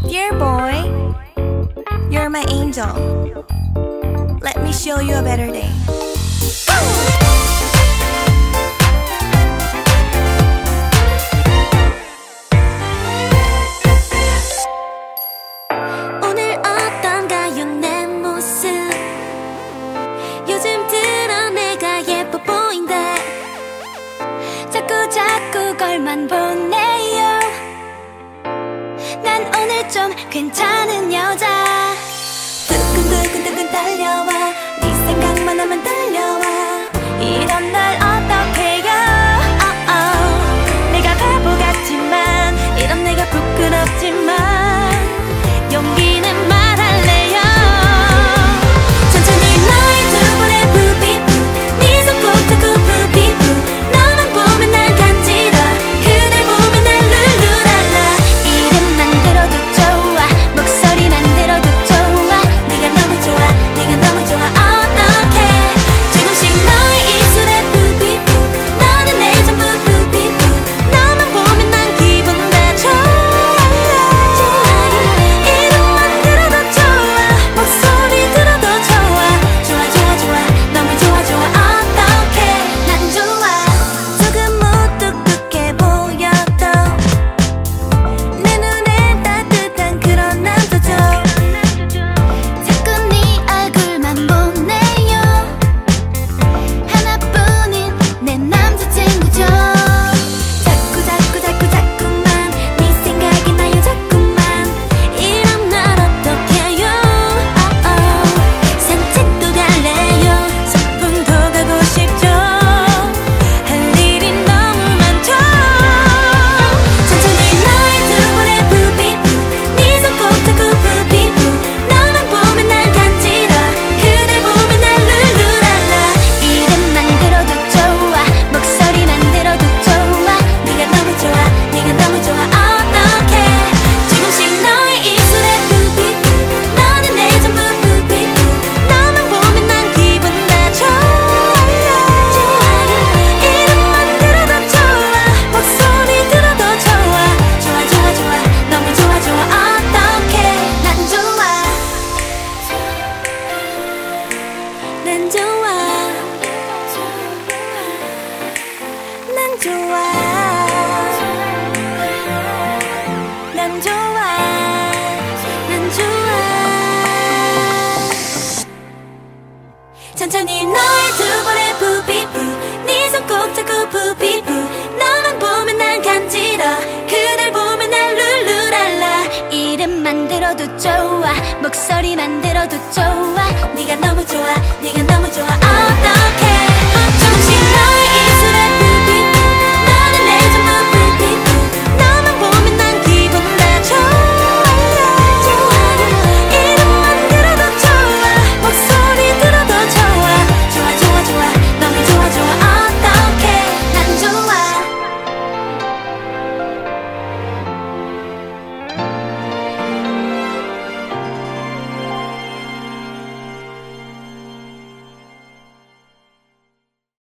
Dear boy, you're my angel. Let me show you a better day. 오늘 어떤가요 내 모습. 요즘 들어 내가 예뻐 보인다. 자꾸 걸만 보네요. 난 오늘 좀 괜찮은 여자. 두근두근 달려와. 네 생각만 하면 달려와. 이런 날 어떡해요. 내가 바보 같지만 이런 내가 부끄럽지만 용기는 말할래요. 천천히 너의 두 번의 부비부. 네 손 꼭 잡고 부비부. 너만 보면 날 간지러. 그댈 보면 날 룰루랄라. 이름만 들어도 좋아. 목소리만 들어도 좋아. 네가 너무 좋아. 네가 너무 좋아. 어떡해. 조금씩 너의 입술에 부비부. 너는 내 전부 부비부. 너만 보면 난 기분 다 좋아. 이름만 들어도 좋아. 목소리 들어도 좋아. 좋아 너무 좋아. 어떡해. 난 좋아. 조금 무뚝뚝해 보여도 내 눈에 따뜻한 그런 남자죠. 자꾸 네 얼굴만 보네요. 하나뿐인 내 남자친구죠. 자꾸만 네 생각이 나요. 자꾸만 이런 날 어떡해요. 산책도 갈래요. 소풍도 가고 싶죠. 할 일이 너무 많죠. 천천히 너의 두 번의 부비부. 네 손 꼭 잡고 부비부. 너만 보면 날 간지러. 그댈 보면 날 룰루랄라. 이름만 들어도 좋아. 목소리만 들어도 좋아. 네가 너무 좋아. 네가 너무 좋아. 어떡해. 조금씩 너의 입술에 부비부. 너는 내 전부 부비부. 너만 보면 난 기분 다 좋아. 이름만 들어도 좋아. 목소리 들어도 좋아. 너무 좋아. 어떡해. 난 좋아. 난 좋아. 난 좋아. 난 좋아. 난 좋아. 천천히 너의 두 번의 부비부. 네 손 꼭 잡고 부비부. 너만 보면 난 간지러. 그댈 보면 날 룰루랄라. 이름만 들어도 좋아. 목소리만 들어도 좋아. 네가 너무 좋아. 네가 너무 좋아. 어떡해.